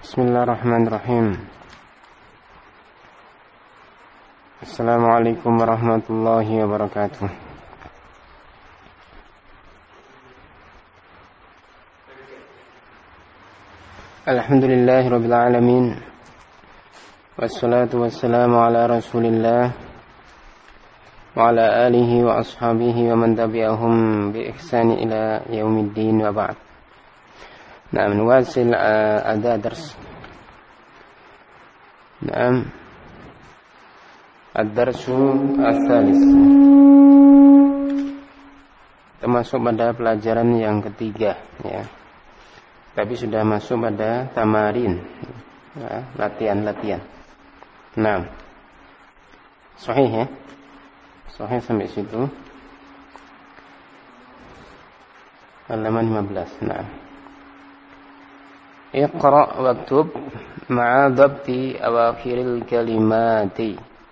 Bismillahirrahmanirrahim. Assalamualaikum warahmatullahi wabarakatuh. Alhamdulillahirabbil alamin. Wassalatu wassalamu ala Rasulillah wa ala alihi wa ashabihi wa man tabi'ahum bi ihsani ila yaumiddin wa ba'd. نعم نواصل أداء درس. نعم الدرس الثالث. Termasuk pada pelajaran yang ketiga, ya. Tapi sudah masuk pada tamarin, ya, latihan. Nah, sahih ya, sahih sampai situ. Halaman 15. Nah. Iqra waktub ma'a dhabti awakhiril kalimati.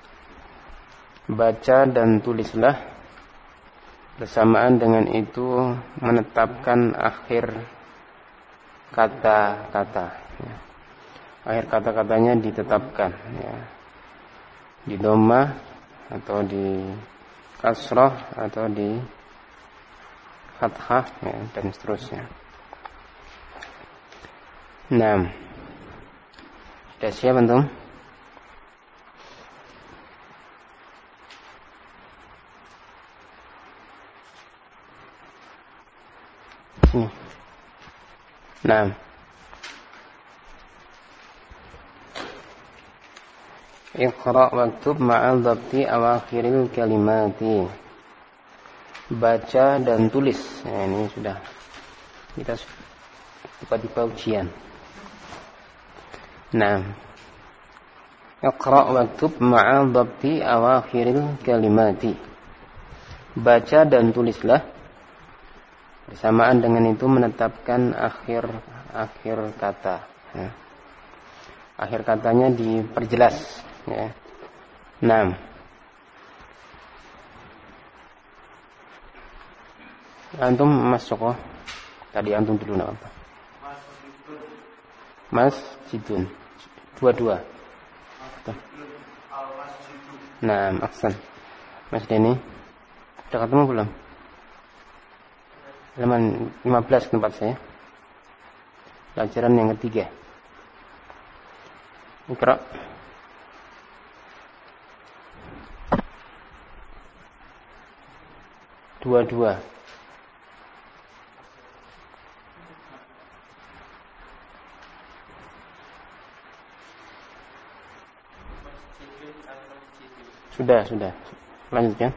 Baca dan tulislah bersamaan dengan itu menetapkan akhir kata-kata, ya. Akhir kata-katanya ditetapkan, ya. Di dhammah atau di kasrah atau di fathah, ya, dan seterusnya. Nah, sudah siap antum? Sini. Nah, Iqra waktub ma'al dhabti awakhiril kalimati. Baca dan tulis. Nah, ini sudah kita tiba-tiba ujian. Nah, Iqra waktub ma'a dhabti awakhiril kalimati. Baca dan tulislah bersamaan dengan itu menetapkan akhir kata, ya. Akhir katanya diperjelas, ya. Nah, antum masuk. Tadi antum dulu apa? Masjidun. Dua-dua. Nah, aksan. Mas Denny, sudah ketemu belum? Halaman 15 tempat saya. Pelajaran yang ketiga. Iqra. Dua-dua. Sudah. Lanjutkan.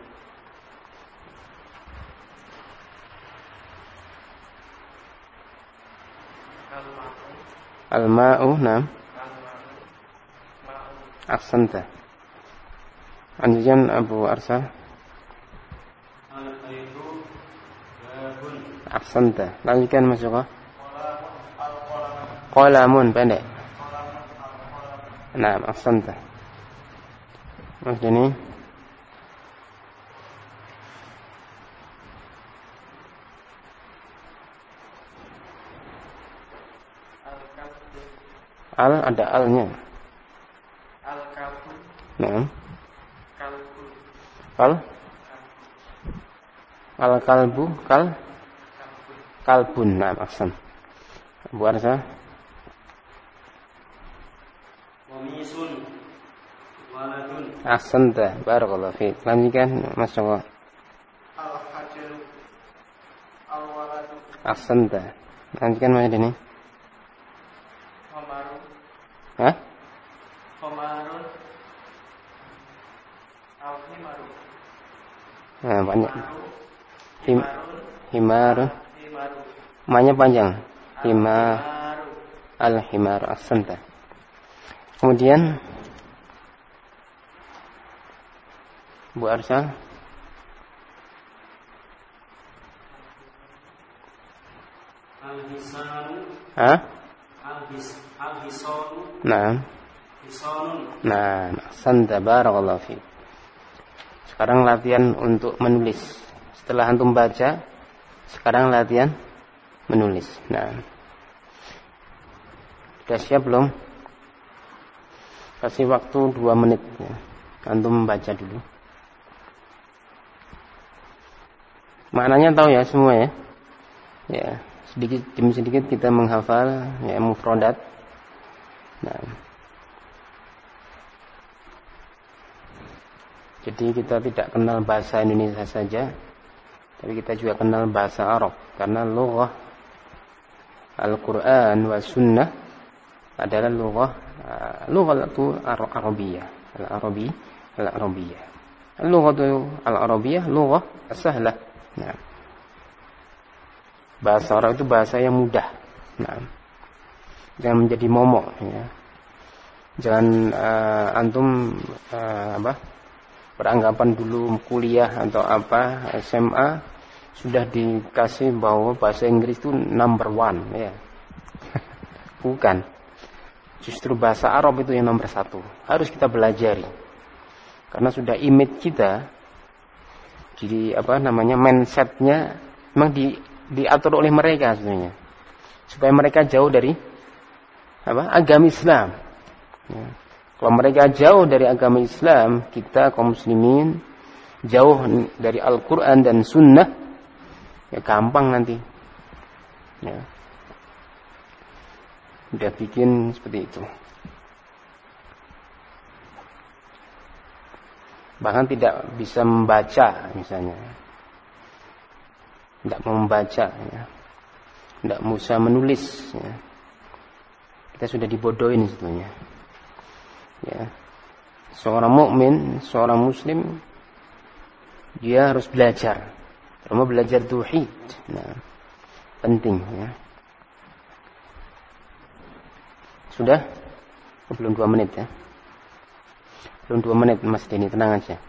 Al-ma'u, nah. Ahsanta. Lanjutkan Abu Arsal. Ahsanta. Lanjutkan Mas Joko. Qalamun, pendek. Nah, ahsanta. Mas Denny. Al ada alnya. Al-kalbu. Nah. Kalbu. Al-kalbu, kalbun. Nah, ahsan. Abu Arsa. Wamisun. Waladun. Ahsanta, barakallahu fiik. Lanjutkan Mas Joko. Al-hajar. Al-waladu. Ahsanta. Lanjutkan Mas Denny. Hah? Homarun. Al-himarun. Nah, banyak. Himarun. Namanya panjang. Al-himar. Ahsanta. Kemudian Bu Arsa. Al-hisanu. Hah? Al-hisanu. Nah. Nah, ahsanta, barakallahu fiik. Sekarang latihan untuk menulis. Setelah antum baca, sekarang latihan menulis. Nah, Sudah siap belum? Kasih waktu 2 menit ya. Antum membaca dulu. Maknanya tahu ya semua ya. Ya, sedikit demi sedikit kita menghafal ya mufradat. Nah. Jadi kita tidak kenal bahasa Indonesia saja, tapi kita juga kenal bahasa Arab. Karena lughah Al-Quran wa Sunnah adalah lughah itu Arabiyah, Al-Arabiyah. Lughah Al-Arabiyah, lughah as-sahlah. Nah. Bahasa Arab itu bahasa yang mudah. Nah. Jangan menjadi momok ya. Jangan antum beranggapan dulu kuliah atau apa SMA sudah dikasih bahwa bahasa Inggris itu number 1 ya. Bukan. Justru bahasa Arab itu yang nomor 1. Harus kita belajari. Karena sudah image kita, jadi mindsetnya memang diatur oleh mereka sebenarnya. Supaya mereka jauh dari agama Islam. Ya. Kalau mereka jauh dari agama Islam, kita kaum muslimin jauh dari Al-Quran dan Sunnah, ya gampang nanti. Ya. Udah bikin seperti itu. Bahkan tidak bisa membaca misalnya. Tidak mau membaca ya. Tidak bisa menulis ya. Kita sudah dibodohin sebetulnya. Ya. Seorang mukmin, seorang muslim dia harus belajar. Terutama belajar tauhid. Nah, penting ya. Sudah? Belum 2 menit ya. Belum 2 menit Mas Denny, tenang aja.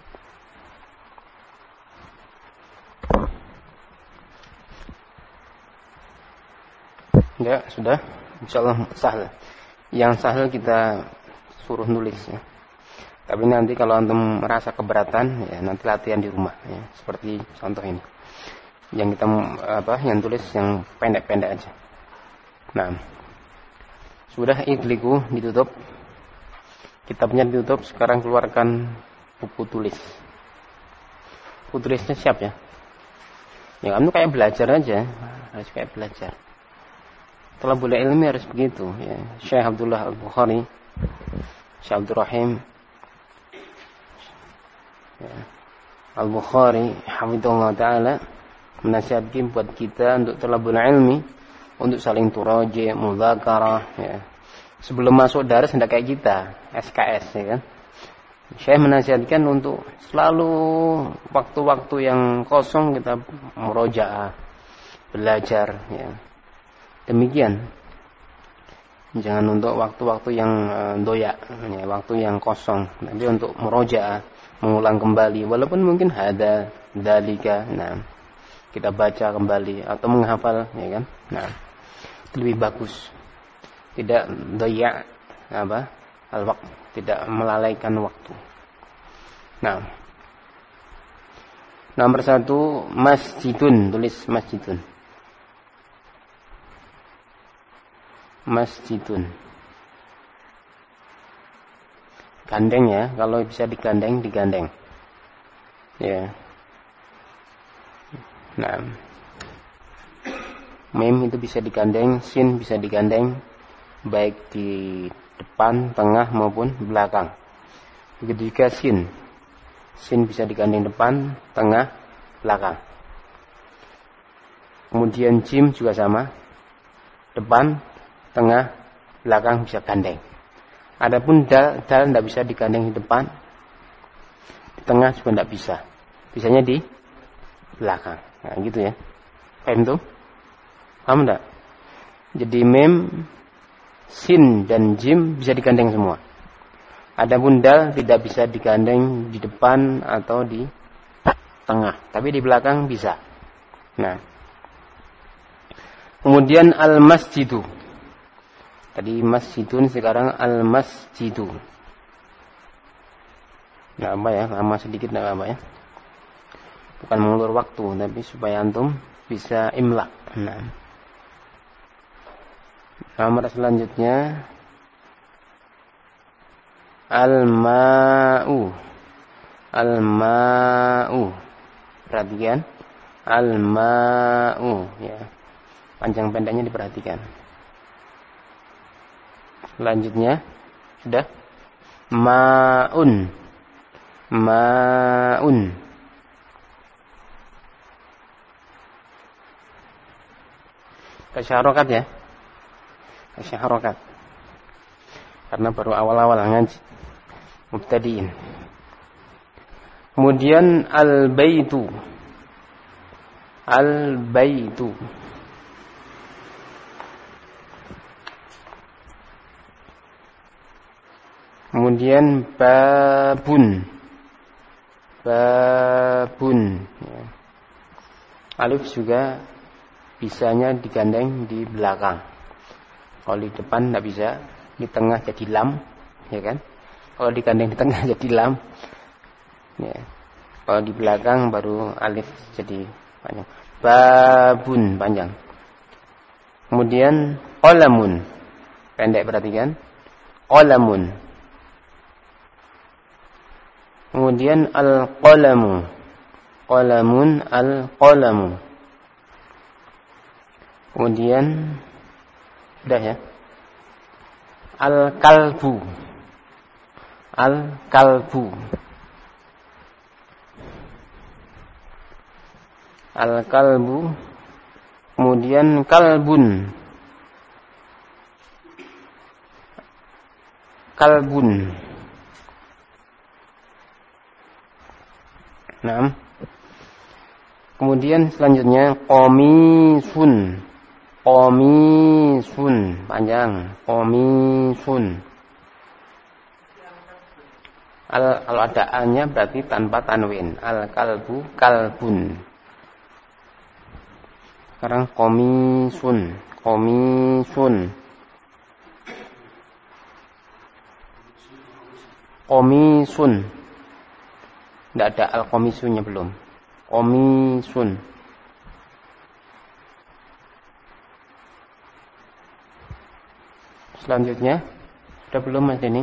Ya, sudah. Insyaallah sahal. Yang sahal kita suruh nulis ya. Tapi nanti kalau antum merasa keberatan ya nanti latihan di rumah ya. Seperti contoh ini. Yang kita yang tulis yang pendek-pendek aja. Nah. Sudah idliku ditutup. Kitabnya ditutup, sekarang keluarkan buku tulis. Buku tulisnya siap ya. Ya kamu kayak belajar aja, harus kayak belajar. Thalabul ilmi harus begitu ya. Syekh Abdullah Al-Bukhari, Syekh Abdul Rahim ya. Al-Bukhari hafizahullah taala menasihatkan buat kita untuk thalabul ilmi, untuk saling turaji, mudzakarah ya. Sebelum masuk daras hendak kayak kita, SKS ya kan. Syekh menasihatkan untuk selalu waktu-waktu yang kosong kita murojaah, belajar ya. Demikian. Jangan untuk waktu-waktu yang doyak, ya, waktu yang kosong, tapi untuk murojaah, mengulang kembali walaupun mungkin ada dalika. Nah, kita baca kembali atau menghafal ya kan. Nah, lebih bagus. Tidak doyak al-waqt, tidak melalaikan waktu. Nah, nomor 1 masjidun, tulis masjidun. Masjidun. Gandeng ya, kalau bisa digandeng. Ya. Nah, mim itu bisa digandeng, sin bisa digandeng, baik di depan, tengah maupun belakang. Begitu juga sin. Sin bisa digandeng depan, tengah, belakang. Kemudian jim juga sama. Depan, tengah, belakang bisa gandeng. Adapun dal tidak bisa digandeng di depan. Di tengah juga tidak bisa. Bisanya di belakang. Nah, gitu ya. Paham tuh? Paham enggak? Jadi mim, sin dan jim bisa digandeng semua. Adapun dal tidak bisa digandeng di depan atau di tengah, tapi di belakang bisa. Nah, kemudian al-masjidu. Tadi masjidun, sekarang al-masjidu. Nah, apa ya? Lama sedikit enggak apa ya? Bukan mengulur waktu, tapi supaya antum bisa imla. Nah, Nomor selanjutnya al-ma'u. Al-ma'u. Perhatikan. Al-ma'u, ya. Panjang pendeknya diperhatikan. Selanjutnya sudah ma'un. Ma'un. Kasih harokat ya. Kasih harokat. Karena baru awal-awal ngaji. Mubtadiin. Kemudian al-baitu. Al-baitu. Kemudian babun. Babun. Ya. Alif juga bisanya digandeng di belakang. Kalau di depan tidak bisa, di tengah jadi lam, ya kan? Kalau digandeng di tengah jadi lam, ya. Kalau di belakang baru alif jadi panjang. Babun panjang. Kemudian qalamun, pendek perhatikan. Qalamun. Kemudian al-qalamu. Qalamun al-qalamu. Kemudian sudah ya. Al-kalbu. Al-kalbu. Al-kalbu. Kemudian kalbun. Kalbun. Nah. Kemudian selanjutnya qamisun. Qamisun panjang. Qamisun. Kalau ada a-nya berarti tanpa tanwin. Al-kalbu kalbun. Sekarang qamisun. Qamisun. Qamisun. Tidak ada al-qamisunya belum. Qamisun. Selanjutnya sudah belum Mas Denny?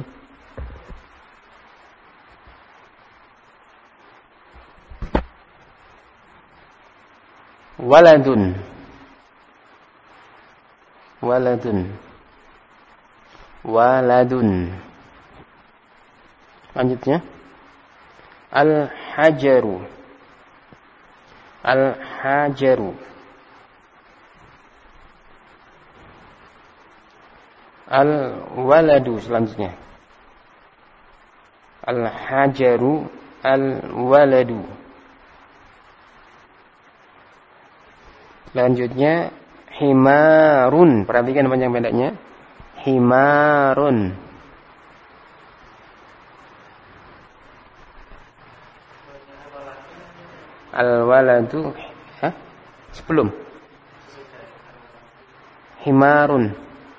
Waladun. Waladun. Waladun. Lanjutnya al-hajaru. Al-hajaru. Al-waladu selanjutnya. Al-hajaru. Al-waladu. Selanjutnya himarun. Perhatikan panjang pendeknya. Himarun. Al-waladu. Hah? Sebelum. Himarun.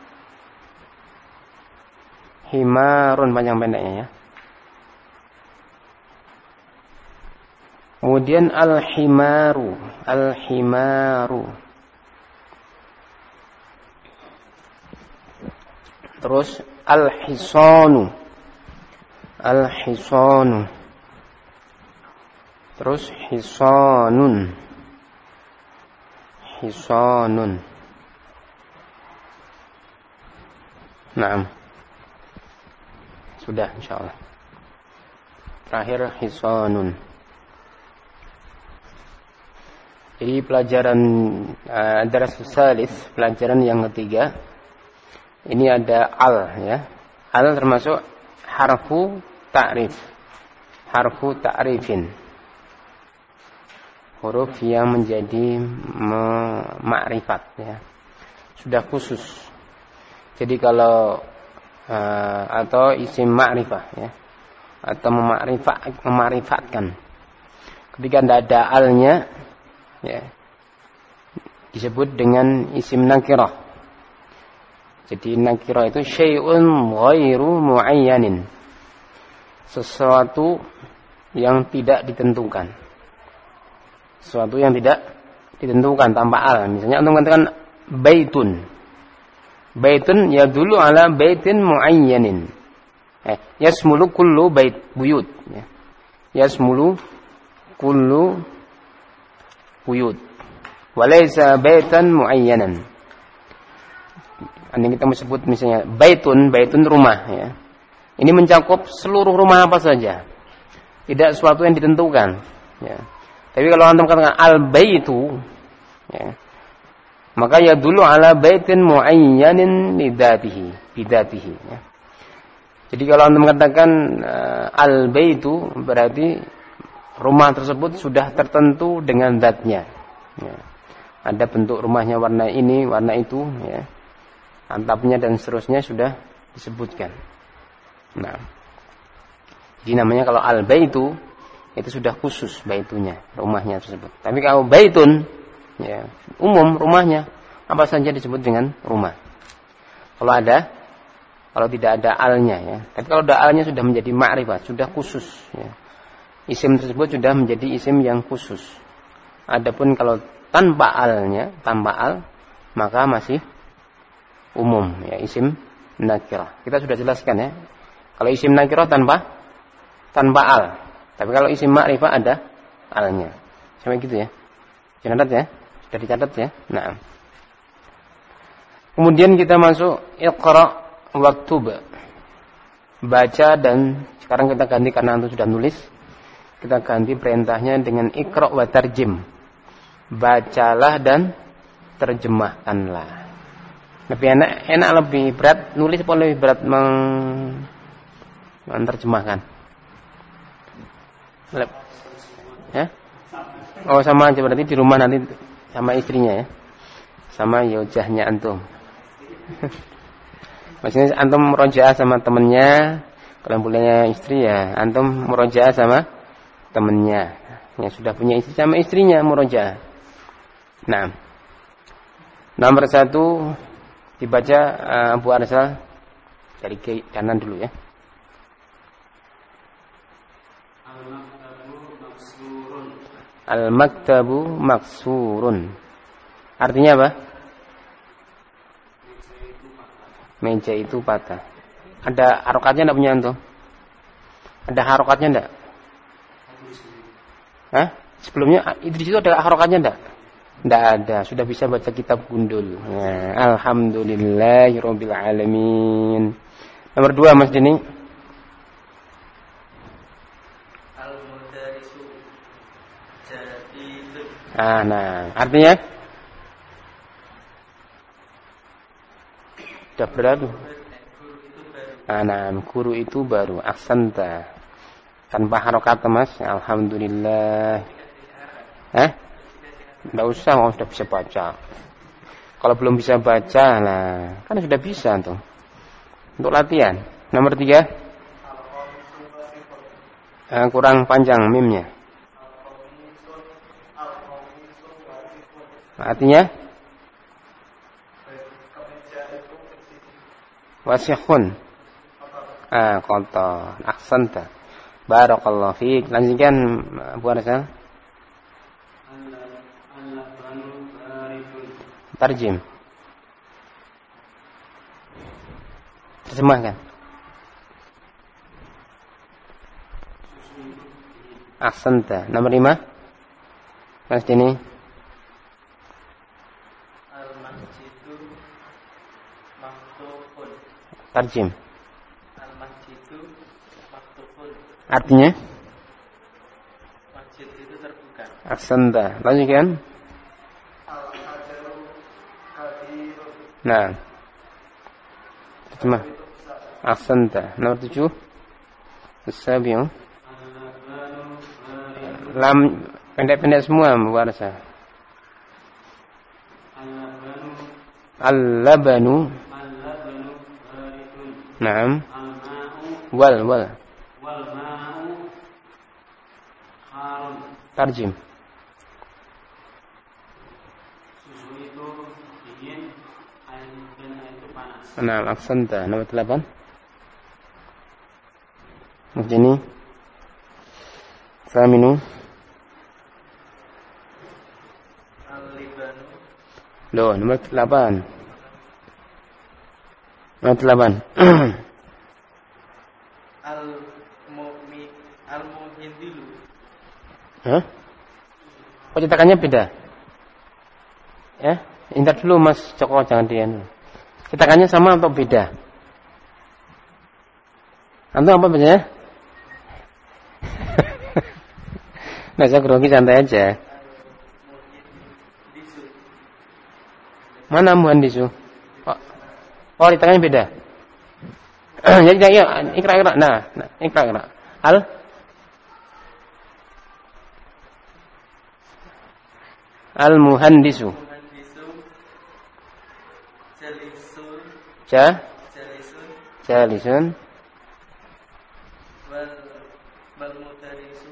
Himarun panjang pendeknya ya. Kemudian al-himaru. Al-himaru. Terus al-hisanu. Al-hisanu. Terus hisanun. Hisanun. Naam. Sudah insyaallah. Terakhir hisanun. Jadi pelajaran darasus salis, pelajaran yang ketiga. Ini ada al ya. Al termasuk harfu ta'rif. Harfu ta'rifin. Huruf yang menjadi makrifat ya. Sudah khusus. Jadi kalau atau isim ma'rifah ya. Atau memakrifatkan. Ketika tidak ada alnya ya, disebut dengan isim nakirah. Jadi nakirah itu syai'un ghairu muayyanin. Sesuatu yang tidak ditentukan. Sesuatu yang tidak ditentukan tanpa al. Misalnya untuk mengatakan baitun. Baitun yadullu ala baitin muayyanin. Yasmulu kullu buyut. Ya. Yasmulu kullu buyut. Walaysa baitan muayyanan. Ini kita sebut misalnya baitun rumah ya. Ini mencakup seluruh rumah apa saja. Tidak sesuatu yang ditentukan ya. Tapi kalau antum katakan al-baitu ya, maka ya dulu ala baitin muayyanin bidatihi ya. Jadi kalau antum katakan al-baitu berarti rumah tersebut sudah tertentu dengan zatnya ya. Ada bentuk rumahnya warna ini, warna itu ya. Atapnya dan seterusnya sudah disebutkan. Nah, jadi namanya kalau al-baitu itu sudah khusus baitunya, rumahnya tersebut. Tapi kalau baitun ya, umum rumahnya apa saja disebut dengan rumah. Kalau tidak ada alnya ya. Tapi kalau ada alnya sudah menjadi ma'rifat, sudah khusus ya. Isim tersebut sudah menjadi isim yang khusus. Adapun kalau tanpa alnya, tanpa al, maka masih umum ya, isim nakirah. Kita sudah jelaskan ya. Kalau isim nakirah tanpa al. Tapi kalau isim ma'rifah ada alnya. Sampai gitu ya. Catat ya. Sudah dicatat ya. Nah. Kemudian kita masuk iqra waktub. Baca, dan sekarang kita ganti karena antum sudah nulis. Kita ganti perintahnya dengan iqra wa tarjim. Bacalah dan terjemahkanlah. Lebih enak lebih berat nulis atau lebih berat menerjemahkan? Ya? Oh sama aja berarti di rumah nanti sama istrinya ya, sama yojahnya antum. Maksudnya antum merojaah sama temennya, kalau punya istri ya antum merojaah sama temennya yang sudah punya istri sama istrinya merojaah. Nah, nomor 1 dibaca Abu Arsal dari kanan dulu ya. Al-maktabu maksurun. Artinya apa? Meja itu patah. Ada harokatnya enggak punya antum? Ada harokatnya enggak? Hah? Sebelumnya di situ ada harokatnya enggak? Tidak ada, sudah bisa baca kitab gundul. Nah, alhamdulillahirabbil alamin. Nomor 2 Mas Dini. Al-mudarisu jadidun. Nah, artinya sudah berlalu. Guru itu baru. Aksanta. Tanpa harokat Mas. Alhamdulillah. Tidak usah, kalau sudah bisa baca. Kalau belum bisa baca, nah kan sudah bisa tuh. Untuk latihan. Nomor 3. Kurang panjang mimnya. Artinya wasihun. Kotor. Aksanta. Barakallahu fiik. Lanjutkan Bu Arsal. Tarjim. Terjemahkan. Ahsanta. Nomor 5. Mas Dini. Al-masjidu maktubun. Tarjim. Al-masjidu maktubun. Artinya? Masjid itu terbuka. Ahsanta. Lanjutkan. Nah, terjemah. Ahsanta. Nomor 7. As-sabi'u. Lam pendek-pendek semua mubarasa. Al-labanu. Naam. Wal. Tarjim. Susu itu dingin, air itu panas. Nah, aksanta. Nomor 8. Ini Saminu. Al-libanu. Loh, nomor 8. Ayat 8. Al-muhindilu. Hah? Oh, cetakannya beda. Ya, intar dulu Mas Joko, jangan dian. Cetakannya sama atau beda? Antum apa bacanya? Nah, saya grogi santai aja. Mana muhandisu? Oh, cetakannya beda. Ya, ikra. Nah, ikra. Al-muhandisu. Jalisun. Wal mudarisu.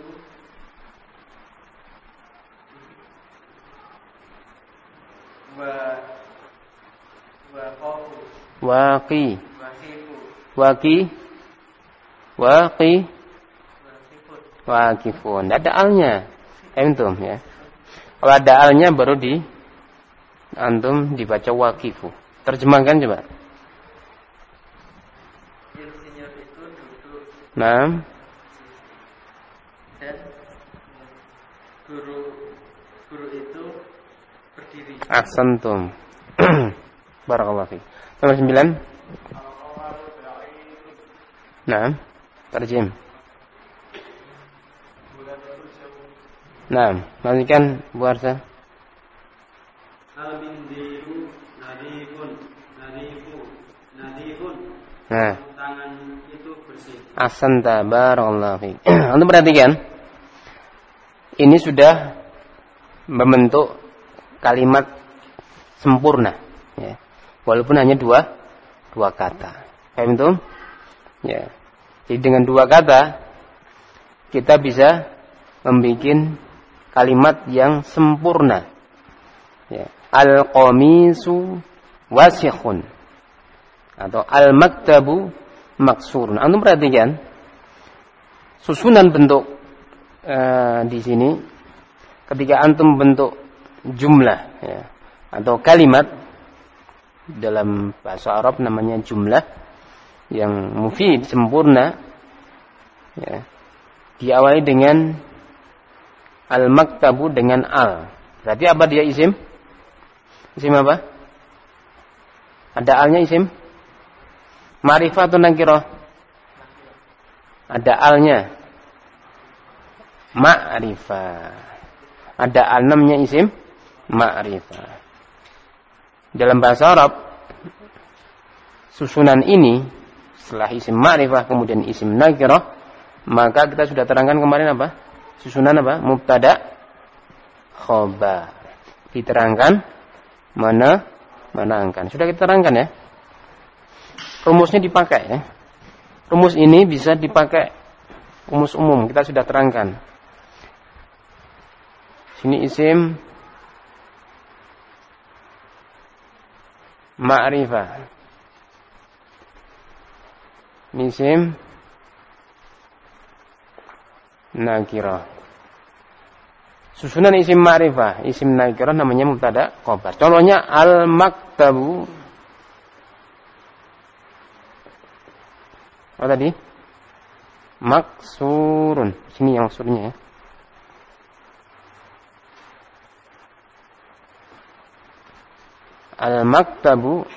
Waqifun. Tidak ada alnya. Antum ya. Kalau ada alnya baru antum dibaca waqifu. Terjemahkan coba. Insinyur itu duduk. Nah. Dan guru itu berdiri. Ahsantum. Barakallahu fiik. Nomor 9. Nah, terjem. Nah, lanjutkan Bu Arsa. Al-mindiru nadifun. Nah, tangan itu bersih. ahsanta, barakallahu fiik. Antum perhatikan. Ini sudah membentuk kalimat sempurna, ya. Walaupun hanya dua kata. Paham itu? Ya. Jadi dengan 2 kata kita bisa membuat kalimat yang sempurna. Ya. Al-qamisu wasikhun atau al-maktabu maksurun. Antum perhatikan susunan bentuk di sini ketika antum bentuk jumlah, ya, atau kalimat dalam bahasa Arab namanya jumlah yang mufid, sempurna, ya, diawali dengan al-maktabu dengan al. Berarti apa dia isim? Isim apa? Ada alnya isim? Ma'rifah atau nakirah? Ada alnya. Ma'rifah. Ada al namanya isim ma'rifah. Dalam bahasa Arab susunan ini setelah isim ma'rifah kemudian isim nakirah, maka kita sudah terangkan kemarin apa? Susunan apa? Mubtada khobar. Diterangkan menerangkan. Sudah kita terangkan ya. Rumusnya dipakai ya. Rumus ini bisa dipakai rumus umum, kita sudah terangkan. Sini isim ma'rifah. Isim nakirah. Susunan isim ma'rifah, isim nakirah namanya mubtada khobar. Contohnya al-maktabu. Apa tadi? Maksurun. Sini yang maksurnya ya. Al-maktabu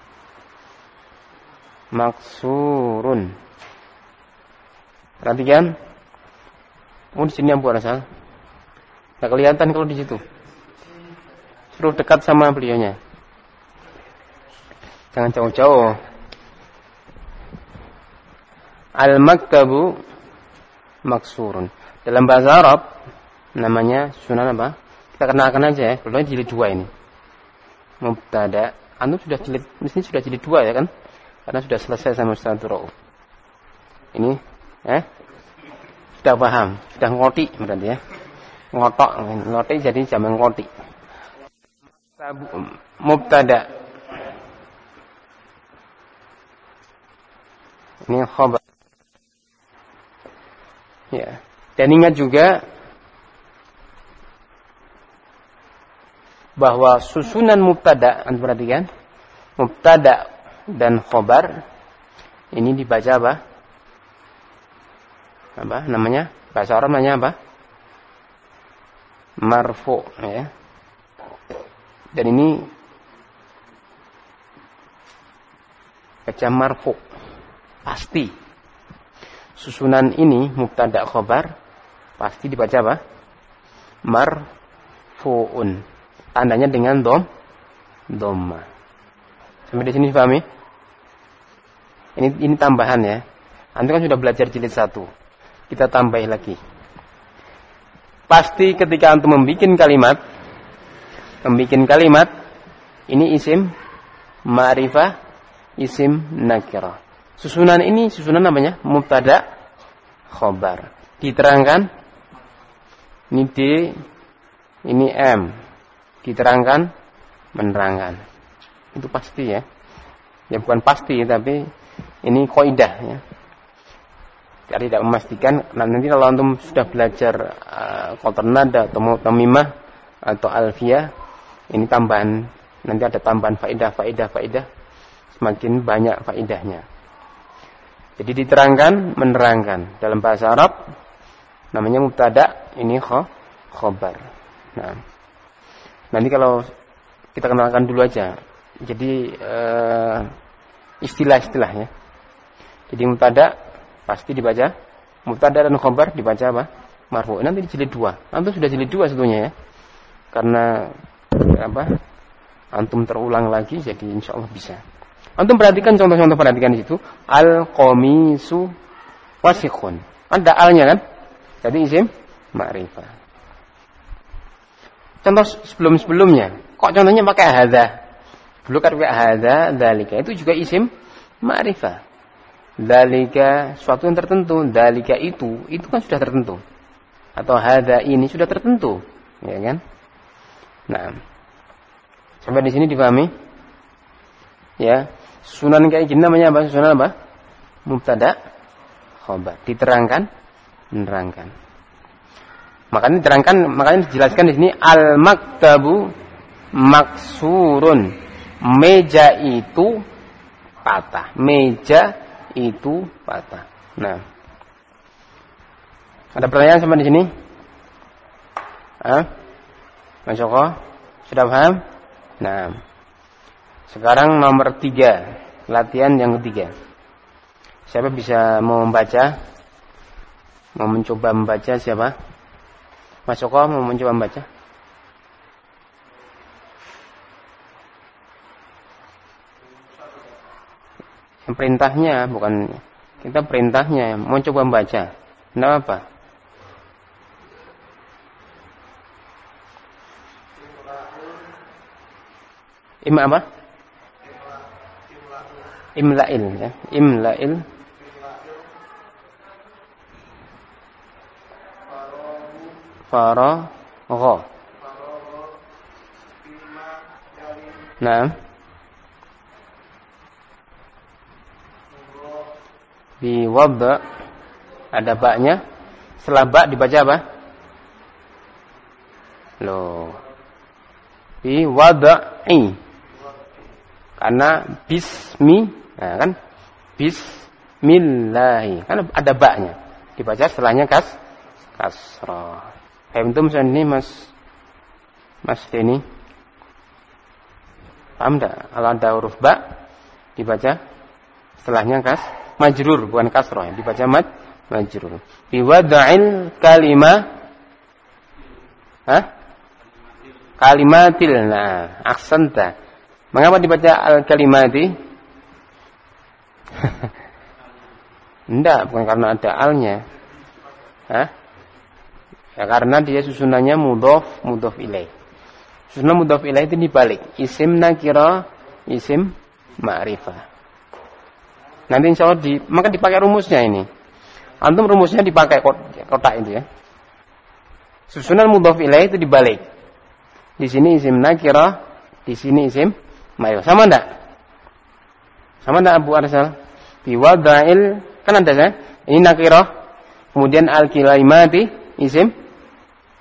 maksurun. Perhatikan. Oh, di sini Abu Rasal. Nggak kelihatan kalau di situ. Suruh dekat sama beliaunya. Jangan jauh-jauh. Al-maktabu maksurun. Dalam bahasa Arab namanya sunan apa? Kita kenalkan aja ya. Kalau jilid 2 ini. Mubtada. Antum sudah jilid, di sini sudah jilid 2 ya kan? Karena sudah selesai sama Ustaz Rauf. Ini sudah paham, sudah ngoti berarti ya. Ngotok, ngoti jadi jamak ngoti. Mubtada. Ini khabar. Ya. Dan ingat juga bahwa susunan mubtada, antum perhatikan, mubtada dan khobar ini dibaca apa? Apa namanya? Bahasa Arab namanya apa? Marfu, ya. Dan ini baca marfu, pasti. Susunan ini mubtada khobar pasti dibaca apa? Marfuun. Tandanya dengan dhamma. Sampai di sini dipahami? Ini tambahan ya. Antum kan sudah belajar jilid 1. Kita tambah lagi. Pasti ketika antum membikin kalimat ini isim ma'rifah, isim nakirah. Susunan ini susunan namanya mubtada khobar. Diterangkan ini D, ini M. Diterangkan, menerangkan. Itu pasti ya. Ya bukan pasti tapi ini kaidah ya. Jadi tidak memastikan. Nanti kalau antum sudah belajar qatar nada atau tamimah atau alfiyah, ini tambahan, nanti ada tambahan faedah, semakin banyak faedahnya. Jadi diterangkan, menerangkan. Dalam bahasa Arab namanya mubtada, ini khobar. Nah, nanti kalau kita kenalkan dulu aja. Jadi istilah-istilahnya. Jadi mubtada pasti dibaca mubtada dan khobar dibaca apa? Marfu. Nanti di jilid 2. Antum sudah jilid 2 sebetulnya ya. Karena apa? Antum terulang lagi jadi insyaallah bisa. Antum perhatikan contoh-contoh, perhatikan di situ. Al-qamisu wasikhun. Ada alnya kan? Jadi isim ma'rifah. Contoh sebelum-sebelumnya. Kok contohnya pakai hadza? Dulu kan pakai hadza, dzalika. Itu juga isim ma'rifah. Dzalika suatu yang tertentu, dzalika itu kan sudah tertentu. Atau hadza ini sudah tertentu, ya kan? Nah. Sampai di sini dipahami? Ya. Sunan kayak gini namanya apa? Sunan apa? Mubtada khobar. Diterangkan, menerangkan. Makanya dijelaskan di sini al-maktabu maksurun. Meja itu patah. Meja itu patah. Nah, ada pertanyaan sampai di sini? Masya Allah, sudah paham? Nah, sekarang nomor 3, latihan yang ketiga. Siapa bisa mau membaca? Mau mencoba membaca siapa? Masya Allah mau mencoba membaca? Perintahnya bukan kita, perintahnya mau coba membaca. Enggak apa? Apa? Imla'il ya. Imla'il. Faragha. Nah. Di wadda ada baknya. Setelah bak dibaca apa? Loh. Di wadda'i. Karena bismi, nah kan? Bismillahi. Karena ada baknya. Dibaca setelahnya kasrah. Antum ini Mas Denny. Paham enggak? Kalau ada huruf ba dibaca setelahnya majrur, bukan kasrah, dibaca majrur. Bi wada'il kalimah kalimatil. Nah, aksanta. Mengapa dibaca al-kalimati? Enggak, bukan karena ada alnya. Ya, karena dia susunannya mudhof ilaih. Susunan mudhof ilaih itu dibalik. Isim nakira, isim ma'rifah. Nanti insya Allah maka dipakai rumusnya ini. Antum rumusnya dipakai kotak itu ya. Susunan mudhof ilaih itu dibalik. Di sini isim nakira, di sini isim ma'rifah. Sama enggak? Sama enggak Abu Arsal? Bi wada'il kan ada kan? Ini nakira. Kemudian al-kalimati isim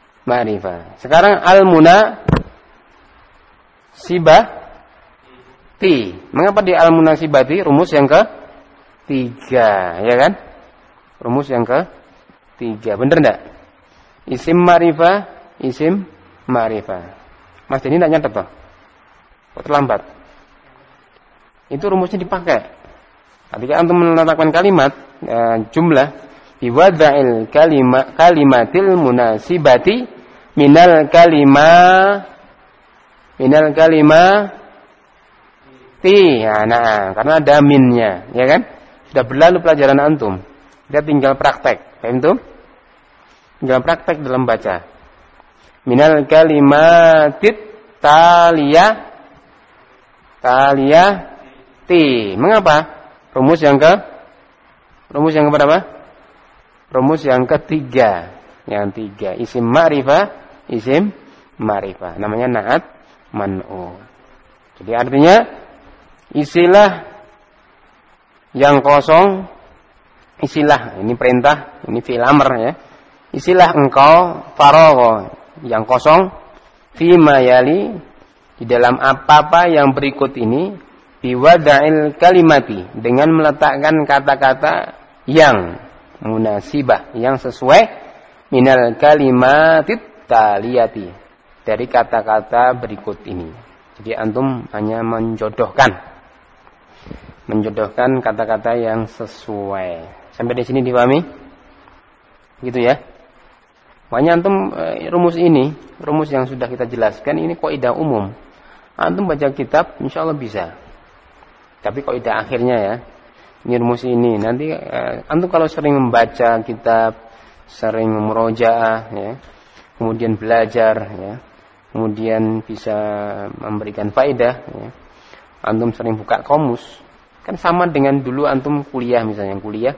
ma'rifah. Sekarang al-muna sibah ti. Mengapa di al-munasibati? Rumus yang ketiga, ya kan? Rumus yang ketiga, bener enggak? Isim ma'rifah. Mas Denny enggak nyatet toh? Kok terlambat? Itu rumusnya dipakai. Ketika antum meletakkan kalimat jumlah biwada'il kalimatil munasibati minal kalima ti. Nah, karena ada minnya, ya kan? Sudah berlalu pelajaran antum. Dia tinggal praktek, paham tuh? Tinggal praktek dalam baca. Minal kalimatit taliyati. Mengapa? Rumus yang keberapa? Rumus yang ketiga. Yang 3, isim ma'rifah. Namanya na'at man'u. Jadi artinya istilah yang kosong, istilah ini perintah, ini fi'il amr ya. Istilah engkau faragha yang kosong fima yali di dalam apa-apa yang berikut ini biwada'il kalimati dengan meletakkan kata-kata yang munasibah yang sesuai minal kalimatit taliyati dari kata-kata berikut ini. Jadi antum hanya menjodohkan kata-kata yang sesuai. Sampai di sini dipahami? Gitu ya. Makanya antum rumus yang sudah kita jelaskan ini kaidah umum. Antum baca kitab insyaallah bisa. Tapi kaidah akhirnya ya. Ini rumus ini. Nanti antum kalau sering membaca kitab, sering murojaah ya, kemudian belajar ya, kemudian bisa memberikan faedah ya. Antum sering buka kamus, kan sama dengan dulu antum kuliah misalnya, kuliah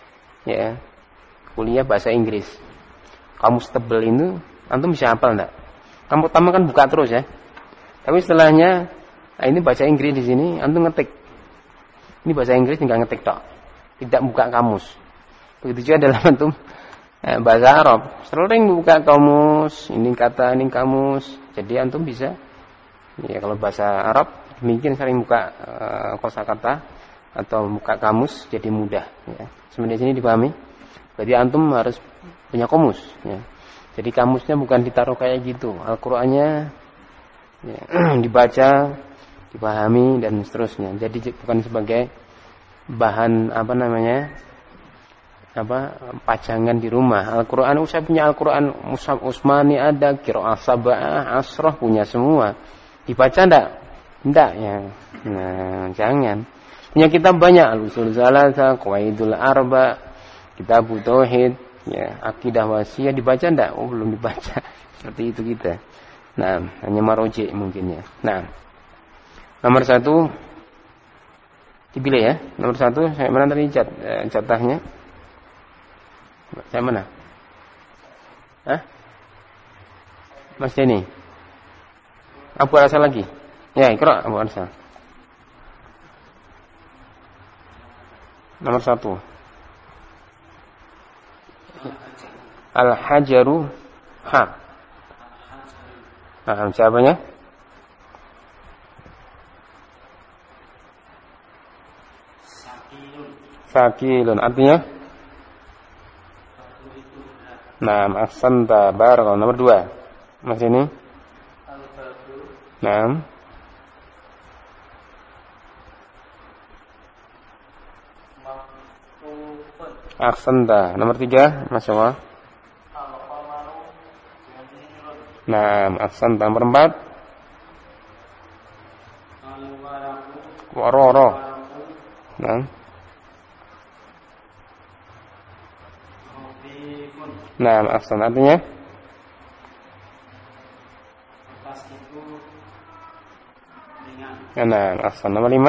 bahasa Inggris. Kamus tebel itu antum bisa hafal enggak? Kamu pertama kan buka terus ya. Tapi setelahnya ini baca Inggris di sini antum ngetik. Ini bahasa Inggris tinggal ngetik tok. Tidak buka kamus. Begitu juga dalam antum bahasa Arab. Sering buka kamus, ini kata, ini kamus. Jadi antum bisa ya kalau bahasa Arab mungkin sering buka kosakata atau buka kamus jadi mudah ya. Sebenarnya sini dipahami. Berarti antum harus punya kamus ya. Jadi kamusnya bukan ditaruh kayak gitu. Al-Qur'annya ya, dibaca, dipahami dan seterusnya. Jadi bukan sebagai bahan pajangan di rumah. Al-Qur'an saya punya Al-Qur'an Mushaf Utsmani ada, Qiraah Sab'ah, Asrah punya semua. Dibaca enggak ya. Nah, jangan. Punya kitab banyak, Al-Usul Tsalatsa, Qawaidul Arba, Kitab Tauhid, ya, Aqidah Wasiyah dibaca enggak? Oh, belum dibaca. Seperti itu kita. Nah, hanya maroji mungkin ya. Nah, nomor 1 dipilih ya. Nomor 1 saya mana tadi jatahnya? Saya mana? Mas Denny. Abu Arsa lagi. Ya, Iqra Abu Arsa. Nomor 1. Al-hajaru ha. Nah, jawabannya? Sakilun. Artinya? Nah, ahsanta barakallahu. Nomor 2. Mas ini? Nah. Ahsanta. Nomor 3, Masya Allah. Nah, ahsanta. Nomor 4. Waro. Nah. Nah, ahsan. Artinya? Nah, ahsan. Nomor 5.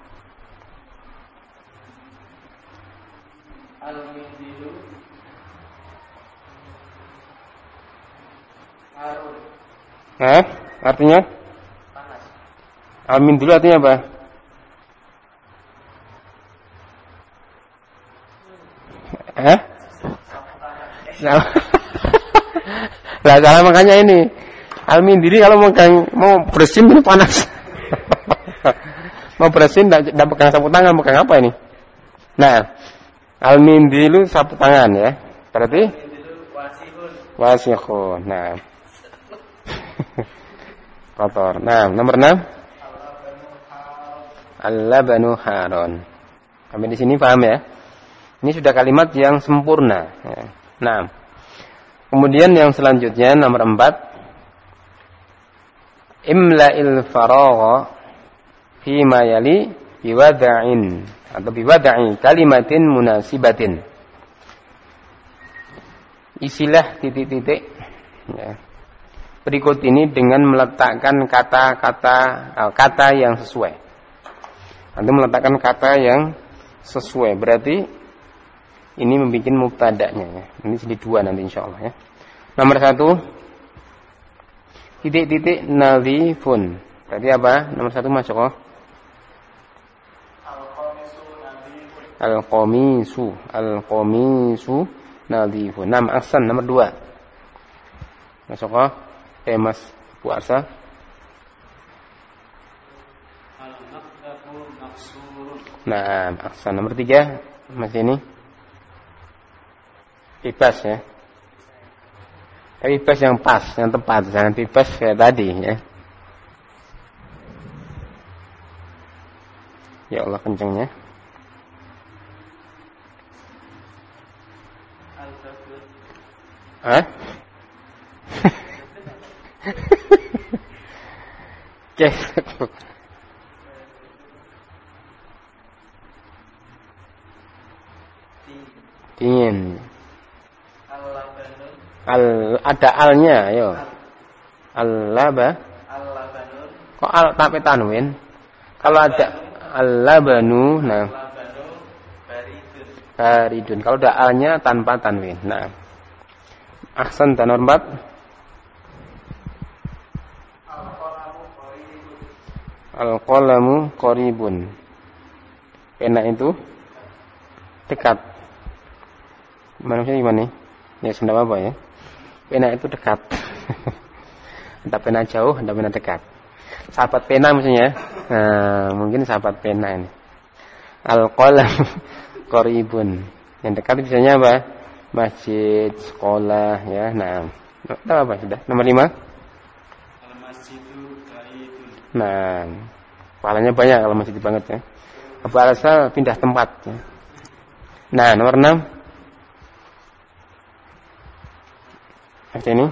Artinya? Amin dulu artinya apa? Lah salah makanya ini. Almin diri kalau mau bersin itu panas. Mau bersihin enggak pegang sapu tangan, pegang apa ini? Nah, al-mindilu sapu tangan ya. Berarti wasihun. Nah. Kotor. Nah, nomor 6. Al-labanu haron. Sampai di sini paham ya? Ini sudah kalimat yang sempurna. Ya. Nah, kemudian yang selanjutnya nomor 4. Imla'il faragha fi ma yali biwada'in atau biwada'i kalimatin munasibatin. Isilah titik-titik ya, berikut ini dengan meletakkan kata yang sesuai. Atau meletakkan kata yang sesuai. Berarti ini membuat mubtada'nya ya. Ini jadi 2 nanti insyaallah ya. Nomor 1 titik-titik nadhifun. Berarti apa? Nomor 1 masuk oh. Al-qamisu nadhifun. Aksan nomor 2. Masuk oh. Mas Bu Arsa. Nah, aksan nomor 3 masih ini. Bebas ya. Tapi bebas yang pas, yang tepat, jangan bebas kayak tadi ya. Ya Allah kencengnya. Hah? Dingin. Ada alnya, ayo. Al-laba. Kok al tapi tanwin? Kalau ada al-labanu, nah. Baridun. Kalau ada alnya tanpa tanwin. Nah. Ahsan dan nomor 4. Al-qalamu qaribun. Pena itu dekat. Manusia gimana nih? Ya sudah apa ya? Pena itu dekat. Ada pena jauh, ada pena dekat. Sahabat pena maksudnya. Nah, mungkin sahabat pena ini. Al-qalam qaribun. Yang dekat biasanya apa? Masjid, sekolah ya. Nah, apa sudah? Nomor 5. Al-masjidu baitun. Nah, pahalanya banyak kalau masjid banget ya. Abu Alsa pindah tempat ya. Nah, nomor 6. Apa ini?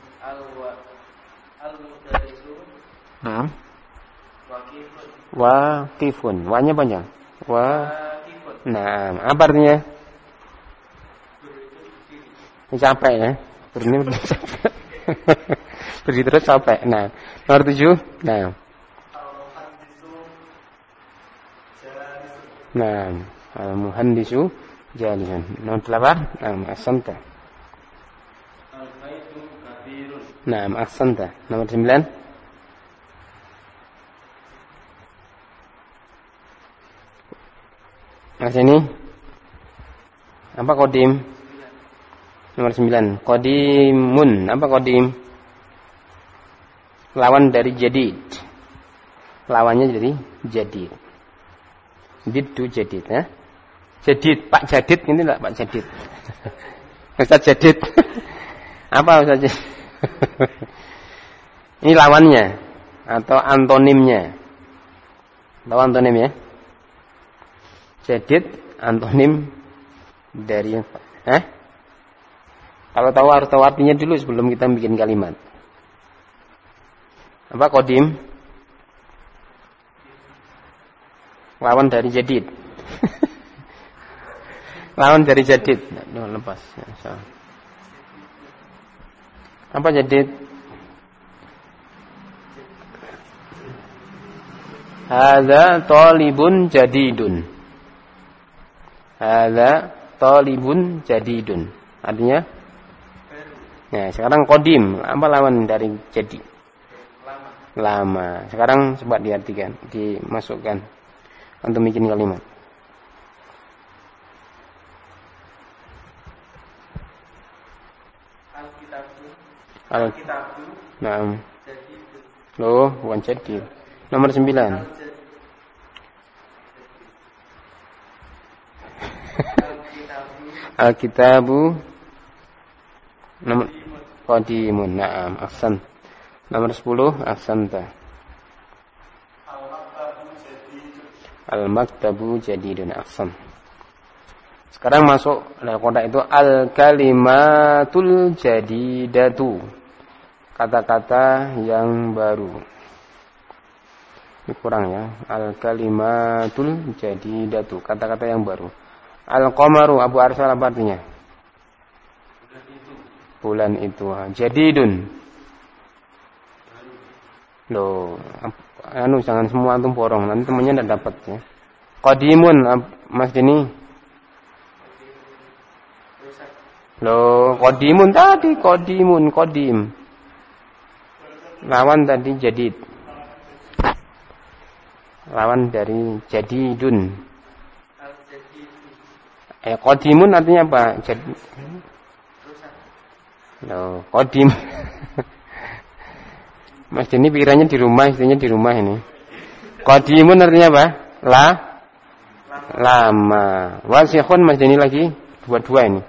Al-mudarisu. Nah. Waqifun. Waqifun. Wa-nya panjang. Waqifun. Nah, apa artinya? Ini capek ya. Ini capek. Berdiri terus capek. Nah, nomor 7. Nah. Nah, al-muhandisu jalisun. Nomor 8. Nah, ahsanta. Al-baitu kabirun. Nah, ahsanta. Nomor 9. Mas ini apa kodim? Nomor 9. Qadimun. Apa qadim? Lawan dari jadid. Lawannya jadi jadid. Jadid jadid ya. Jadid, Pak Jadid ini enggak Pak Jadid. Ustaz Jadid. Apa Ustaz Jadid? Ini lawannya atau antonimnya. Tahu antonim ya? Jadid antonim dari Kalau tahu harus tahu artinya dulu sebelum kita bikin kalimat. Apa qadim? Lawan dari jadid. Lawan dari jadid. Nah, lepas. Ya, apa jadid? Hadza talibun jadidun. Hadza talibun jadidun. Artinya? Nah, sekarang qadim. Apa lawan dari jadid? Lama. Sekarang coba diartikan, dimasukkan untuk bikin kalimat. Nah. Loh, bukan jadid. Nomor 9. Al-kitabu nomor qadimun. Naam, ahsan. Nomor 10, ahsanta. Al-maktabu jadidun. Ahsan. Sekarang masuk dalam kotak itu al-kalimatul jadidatu. Kata-kata yang baru. Ini kurang ya. Al-kalimatul jadidatu. Kata-kata yang baru. Al-qamaru, Abu Arsal apa artinya? Bulan itu. Jadidun. Loh, jangan semua antum borong. Nanti temannya tidak dapat ya. Qadimun, Mas Dini. Loh, qadimun tadi. Qadim. Lawan tadi jadid. Lawan dari jadidun. Qadimun artinya apa? Loh, qadim. Mas Dini pikirannya di rumah, istrinya di rumah ini. Qadimun artinya apa? Lama. Wasikhun Mas Dini lagi dua-dua ini.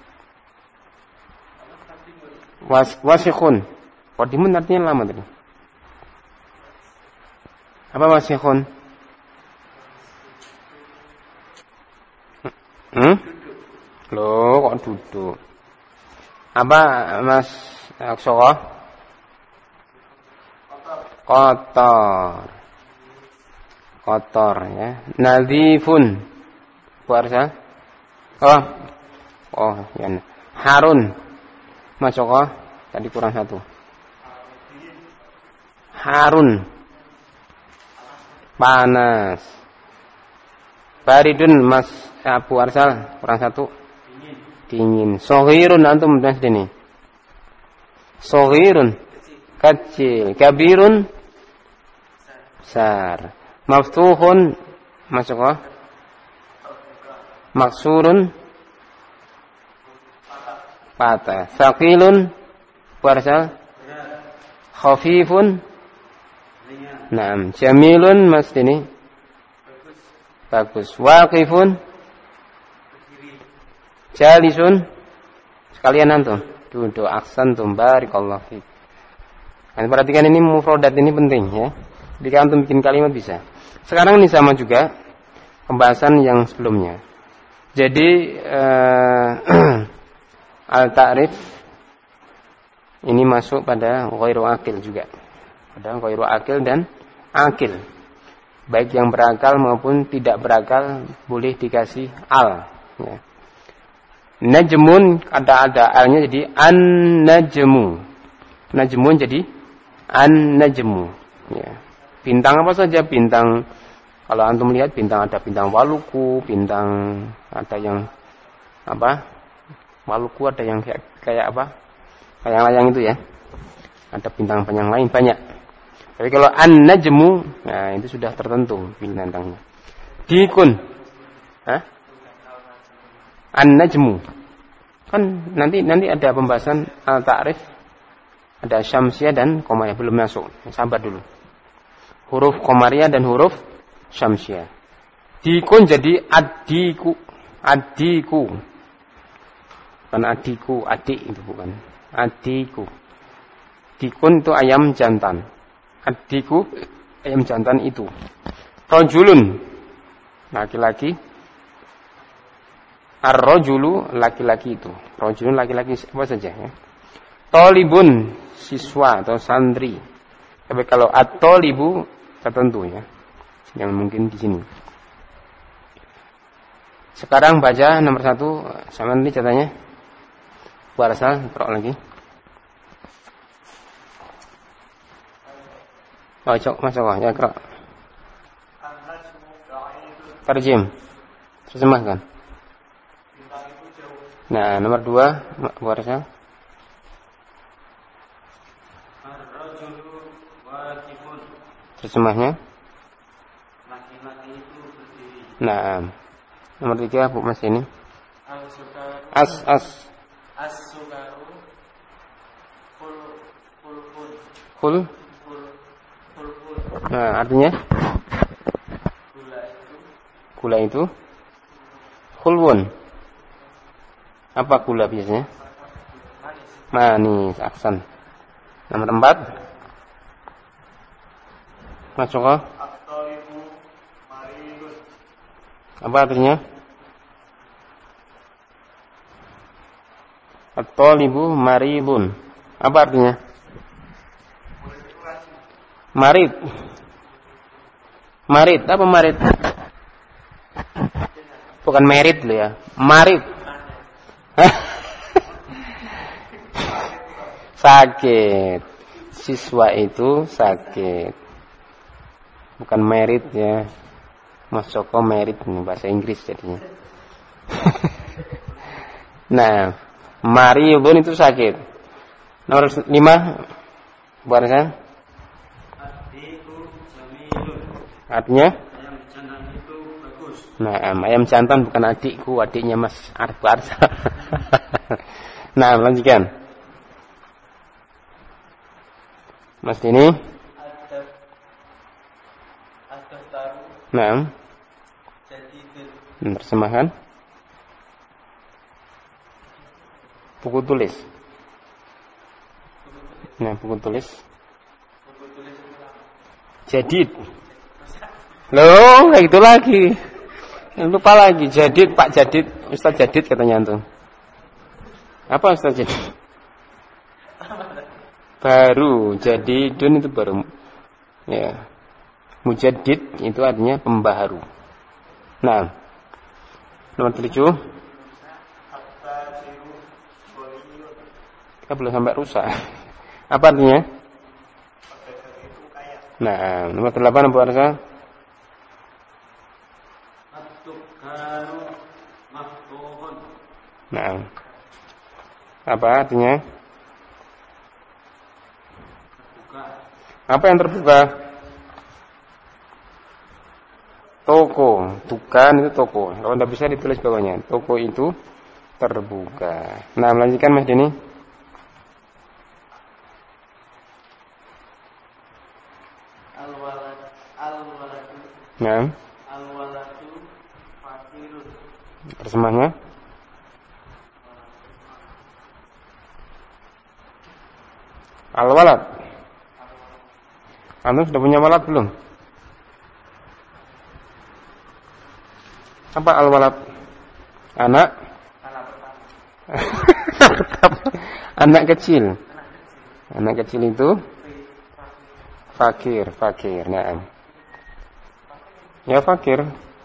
Wasikhun. Qadimun artinya lama tadi. Apa wasikhun? Loh, kok duduk? Apa Mas Aksoro? Kotor ya. Nadhifun. Puasa. Oh, ya. Harun. Mas Joko, tadi kurang satu. Harun. Panas. Baridun Mas Abu Arsal, kurang satu. Dingin. Soghirun antum Mas Dini. Soghirun kecil. Kabirun besar. Maftuhun Mas Joko. Maksurun patah. Thaqilun Arsal. Khafifun. Naam. Jamilun Mas Dini. Bagus. Waqifun. Jalisun. Sekalian antum. Duduk aksantum. Barakallahu fiik. Nah, perhatikan ini mufradat ini penting ya. Jika antum bikin kalimat bisa. Sekarang ini sama juga pembahasan yang sebelumnya. Jadi al-ta'rif ini masuk pada ghairu akil juga. Ada ghairu akil dan akil. Baik yang berakal maupun tidak berakal boleh dikasih al ya. Najmun ada alnya jadi an-najmu. Najmun jadi an-najmu ya. Bintang apa saja, bintang kalau antum lihat bintang ada bintang Waluku, bintang ada yang apa? Waluku ada yang kayak apa? Layang-layang itu ya. Ada bintang yang lain banyak. Tapi kalau an-najmu, nah itu sudah tertentu bintangnya. Dikun. Hah? An-najmu. Kan nanti ada pembahasan al-ta'rif. Ada syamsiyah dan qamariyah belum masuk. Sabar dulu. Huruf qamariyah dan huruf syamsiyah. Dikun jadi adiku. Adiku. Bukan adiku, adik itu bukan. Adiku. Dikun itu ayam jantan. Adiku ayam jantan itu. Rajulun laki-laki. Ar-rajulu laki-laki itu. Rajulun laki-laki apa saja ya. Talibun siswa atau santri. Tapi kalau at-talibu tertentu ya. Yang mungkin di sini. Sekarang baca nomor 1 sama nanti catanya. Warsa, Qira lagi. Oh, cok, masuk ya, Qira. Tarjim. Terjemahkan. Nah, nomor 2 Warsa. Terjemahnya. Laki-laki itu berdiri. Nah, nomor 3 Bu Mas ini. As-sukaru Khul. Nah, artinya gula itu khulwun. Apa gula biasanya? Manis, aksan. Nama tempat? Masuk ke? Apa artinya? At-talibu maribun. Apa artinya? Marid. Marid, apa marid? Bukan merit loh ya. Marid. Sakit. Siswa itu sakit. Bukan merit ya. Mas Joko merit ini bahasa Inggris jadinya. Nah, maribun itu sakit. Nomor 5 buat saya. Artinya? Nah, ayam jantan bukan adikku, adiknya Mas Arbar. Nah, lanjutkan. Mas ini? Nah. Terjemahkan. Buku tulis. Nah, buku tulis. Jadid. Loh, kayak gitu lagi. Lupa lagi. Jadid, Pak Jadid, Ustaz Jadid katanya antum. Apa Ustaz Jadid? Baru, jadidun itu baru. Ya. Mujaddid itu artinya pembaharu. Nah, nomor 7. Kita belum sampai rusak. Apa artinya? Nah, nomor 8 apa artinya? Nah, apa artinya? Apa yang terbuka? Toko, tukan itu toko. Kalau tidak bisa ditulis bawahnya. Toko itu terbuka. Nah, melanjutkan Mas Deni. Nah. Al-waladu fakirun. Terjemahnya? Al-walad. Antum sudah punya walad belum? Apa al-walad? Anak? Anak kecil. Anak kecil itu fakir. Nah. Ya fakir.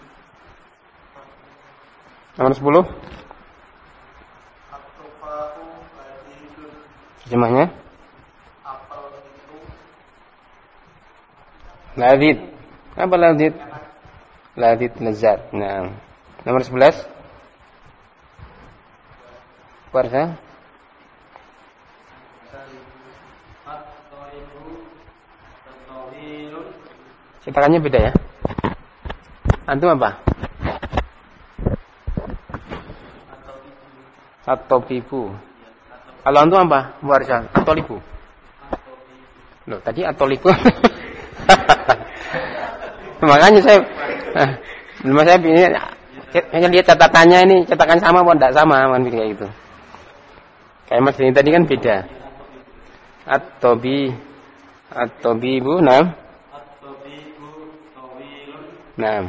Nomor 10. Terjemahnya? Ladid. Apa ladid? Ladid lezat. Nah. Nomor 11. Puasa. Cetakannya beda ya. Antum apa? At-Tabibu. Kalau antum apa? Warsa. At-Talibu. Loh, tadi At-Talibu. Makanya saya ini lihat catatannya ini, cetakan sama apa enggak sama, kan kayak gitu. Kayak Mas ini tadi kan beda. At-Tabibu, nah. Nah.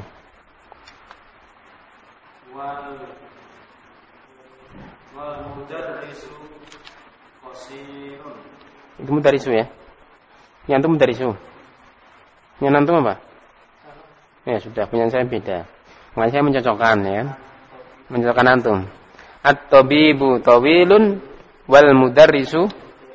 Itu mudarisu ya? Yang itu mudarisu. Yang antum apa? Ya sudah, punya saya beda. Makanya saya mencocokkan ya. Mencocokkan antum. At-tabibu tawilun wal mudarrisu.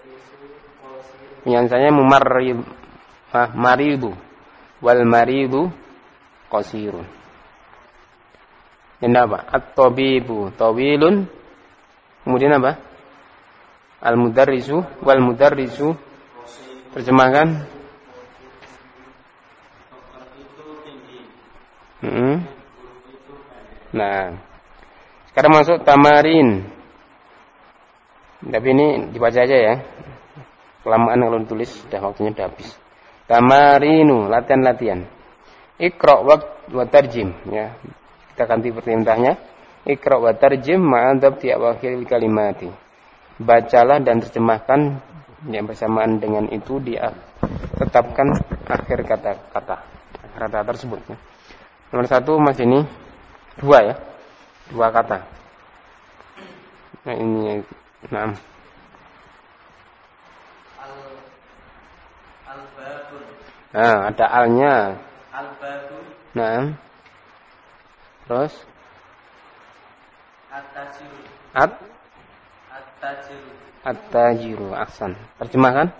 Punya saya maridu wal maridu qasirun. Ini apa? At-tabibu tawilun. Kemudian apa? Al-mudarrisu wal mudarrisu. Terjemahkan. Nah, sekarang masuk tamarin. Tapi ini dibaca aja ya. Kelamaan kalau ditulis, sudah waktunya sudah habis. Tamarinu, latihan-latihan. Iqra wa tarjim ya. Kita ganti perintahnya. Iqra wa tarjim ma'adab ti awakhiril kalimati. Bacalah dan terjemahkan yang bersamaan dengan itu tetapkan akhir kata tersebut. Nomor 1 Mas ini 2 ya. 2 kata. Nah ini Al-babun. Nah, ada alnya. Al-babun. Nah. Terus At-tajiru. At-tajiru. At-tajiru. Ahsan. Terjemahkan.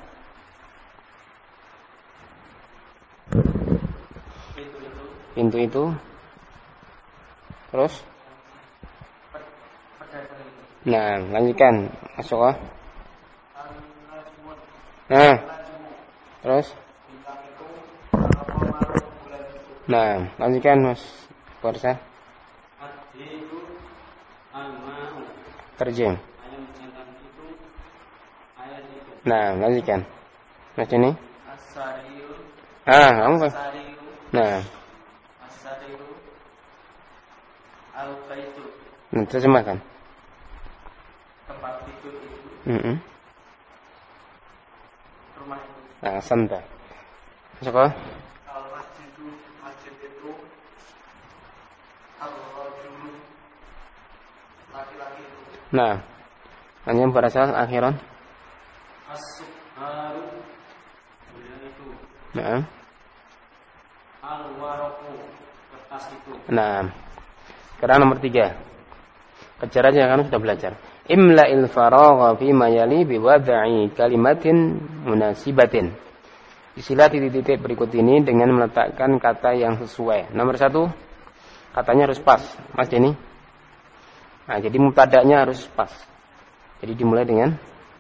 Pintu itu. Terus. Nah, lanjutkan. Masuk ah. Nah. Terus. Nah, lanjutkan Mas Korsa. Terjem. Nah, lanjutkan. Mas ini. Kamu kan? Nah. Nah, terjemahkan. Tempat tidur itu. Rumah itu. Nah, santai. Masuk ah. Al-masjidu, masjid itu. Al-rajulu, laki-laki itu. Nah, hanya berasal akhiran. As-sukharu, kemudian itu. Nah. Al-waraku, kertas itu. Nah. Sekarang nomor 3. Kejar aja kan sudah belajar. Imla'il faragha fi ma yali bi wad'i kalimatin munasibatin. Isilah titik-titik berikut ini dengan meletakkan kata yang sesuai. Nomor 1, katanya harus pas. Mas Denny. Nah, jadi mubtada'nya harus pas. Jadi dimulai dengan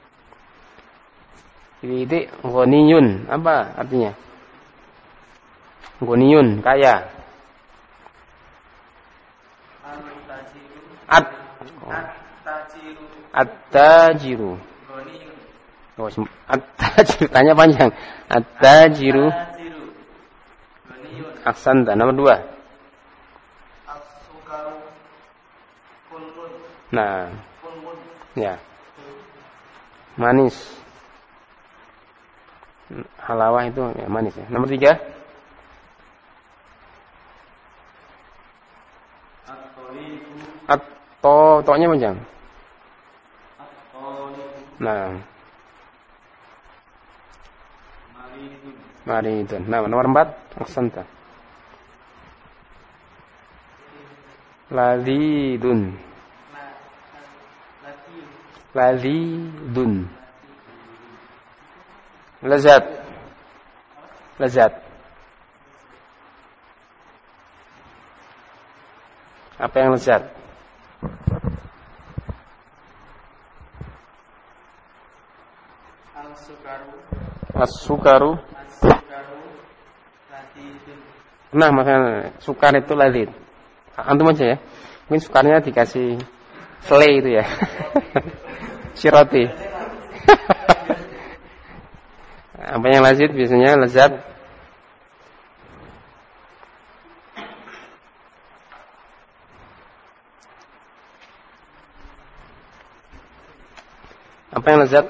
titik ghaniyun. Apa artinya? Ghaniyun, kaya. At-tajiru. Oh, at-tajiru tanya panjang. At-tajiru. Aksanta. Nomor 2. As-sukaru, kulmun. Nah, Kulmun. ya. Manis. Halawah itu ya manis ya. Nomor 3. At-tolibu. Toknya panjang. At-tolibu. Nah, Maridun. maridun. Nah, nomor 4. Aksanta. Ladidun. Ladidun. Lezat. Lezat. Apa yang lezat? Al-sukaru. As-sukaru. As-sukaru. Ladidun. Nah, makanya sukar itu lazid. Antum aja ya. Mungkin sukarnya dikasih selai itu ya. Siroti. Apa yang lazid biasanya lezat. Apa yang lezat?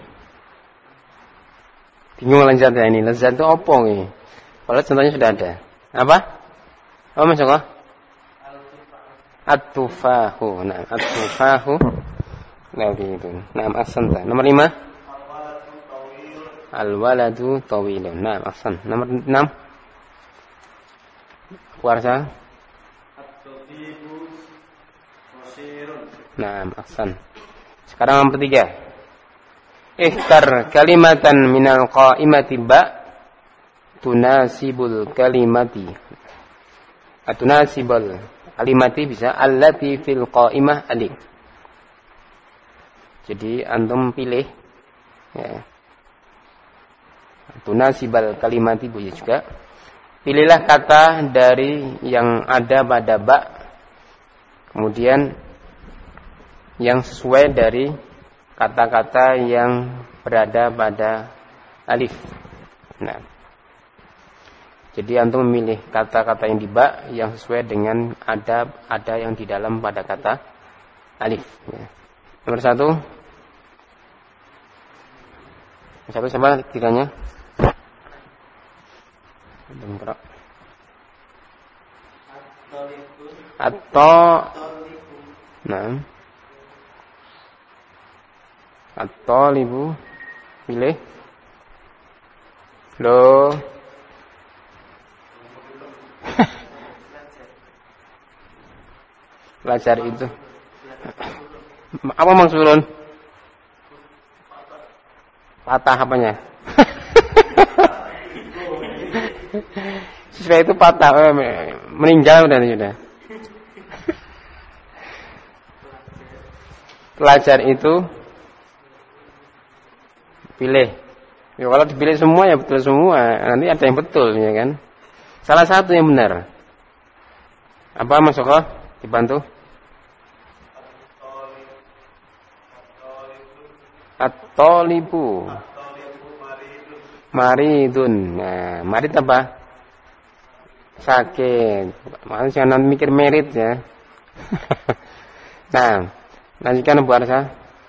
Bingung lezat ya ini. Lezat itu apa nih? Padahal contohnya sudah ada. Apa? Apa Mas Joko? At-tufahu. Nah, at-tufahu. Nah, itu. Nah, ahsan. Nomor 5. Al-waladu tawilun. Nah, ahsan. Nomor 6. Kuarsa. At-tabibu qasirun. Nah, ahsan. Sekarang nomor 3. Ikhtar kalimatan minal qa'imati ba tunasibul kalimati. Tunasibul kalimati bisa allati fil qa'imah alif. Jadi antum pilih ya. Tunasibal kalimati bisa juga. Pilihlah kata dari yang ada pada ba. Kemudian yang sesuai dari kata-kata yang berada pada alif. Nah, Jadi antum memilih kata-kata yang di ba yang sesuai dengan ada yang di dalam pada kata alif. Ya. Nomor 1. Siapa kiranya? Antum gerak. Atau nah. At-talibu pilih. Loh. Belajar itu. Apa maksudun? Patah apanya? Siswa itu patah, meninggal sudah. Pelajar itu pilih. Ya, kalau dipilih semua ya betul semua. Nanti ada yang betul ya kan. Salah satu yang benar. Apa Mas Soko? Dibantu. At-talibu maridun. Nah, marid apa? Sakit. Makanya jangan mikir merit ya. Nah, lanjutkan Bu Arsa.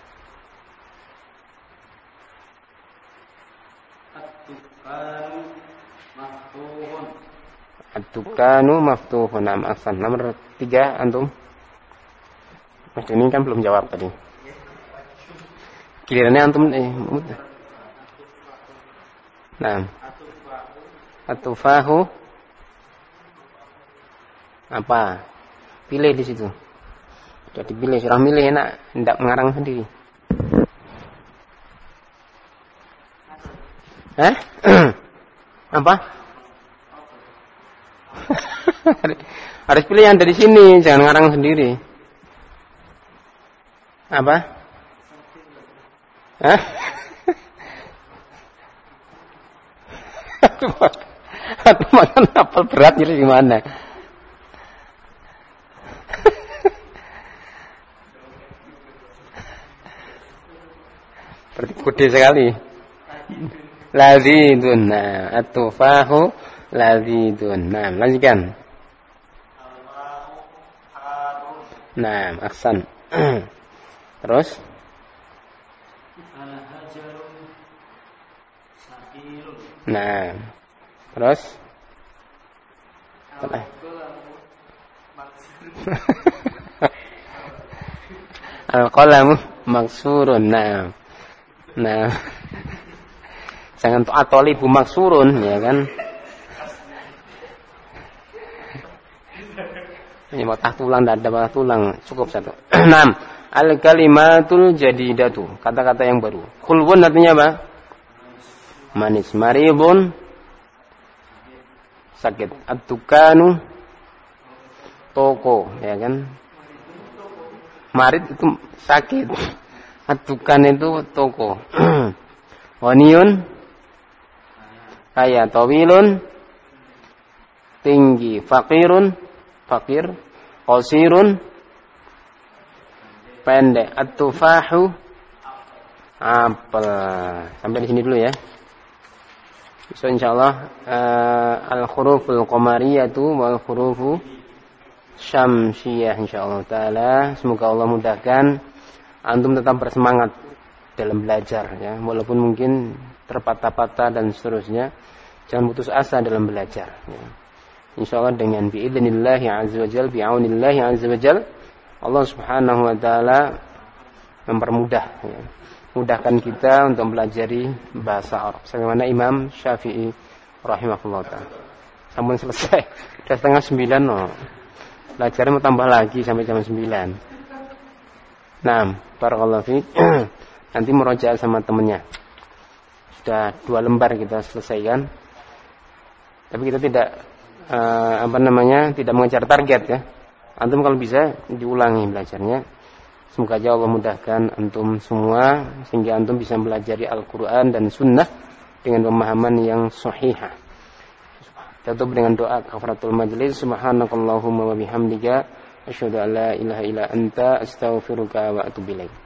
At-tukanu maftuhun. Nam aksan. Nomor 3 antum. Mas ini kan belum jawab tadi. Kirirannya antum Nah. At-tufahu apa? Pilih di situ. Sudah dipilih, sudah milih enak, tidak mengarang sendiri. Apa? Harus pilih yang dari sini, jangan ngarang sendiri. Apa? Aduh, makan apel berat jadi gimana? Berarti gede sekali. Lazidun. Nah, at-tufahu lazidun. Nah, lanjutkan. Nah, aksan. Terus? Nah, terus? Al-qalamu maksurun. Nah. Jangan at-talibu maksurun ya kan. Ini patah tulang, tidak ada patah tulang, cukup satu. 6. Al-kalimatul jadidatu, kata-kata yang baru. Khulwun artinya apa? Manis. Maribun, sakit. At-tukanu, toko, ya kan? Marid itu sakit. At-tukan itu toko. Waniyun, kaya. Tawilun, tinggi. Fakir. Qasirun, pendek. At-tufahu, apel. Sampai di sini dulu ya. So insyaallah al-huruful qamariyatu wal hurufu syamsiyah insyaallah taala. Semoga Allah mudahkan antum tetap bersemangat dalam belajar ya, walaupun mungkin terpatah-patah dan seterusnya. Jangan putus asa dalam belajar ya. Insyaallah dengan biidznillah azza wajal, bi'aunillah azza wajal, Allah Subhanahu wa taala mempermudah ya. Mudahkan kita untuk mempelajari bahasa Arab. Sebagaimana Imam Syafi'i rahimahullah ta'ala. Sampun selesai. Sudah 8:30 no. Belajarnya mau tambah lagi sampai jam 9. Nah, barakallahu fiik. Nanti murojaah sama temennya. Sudah 2 lembar kita selesaikan. Tapi kita tidak tidak mengejar target ya. Antum kalau bisa diulangi belajarnya. Semoga aja Allah mudahkan antum semua sehingga antum bisa mempelajari Al-Quran dan Sunnah dengan pemahaman yang sahihah. Tutup dengan doa kafaratul majlis. Subhanakallahumma wa bihamdika asyhadu an la ilaha illa anta astaghfiruka wa atubu ilaik.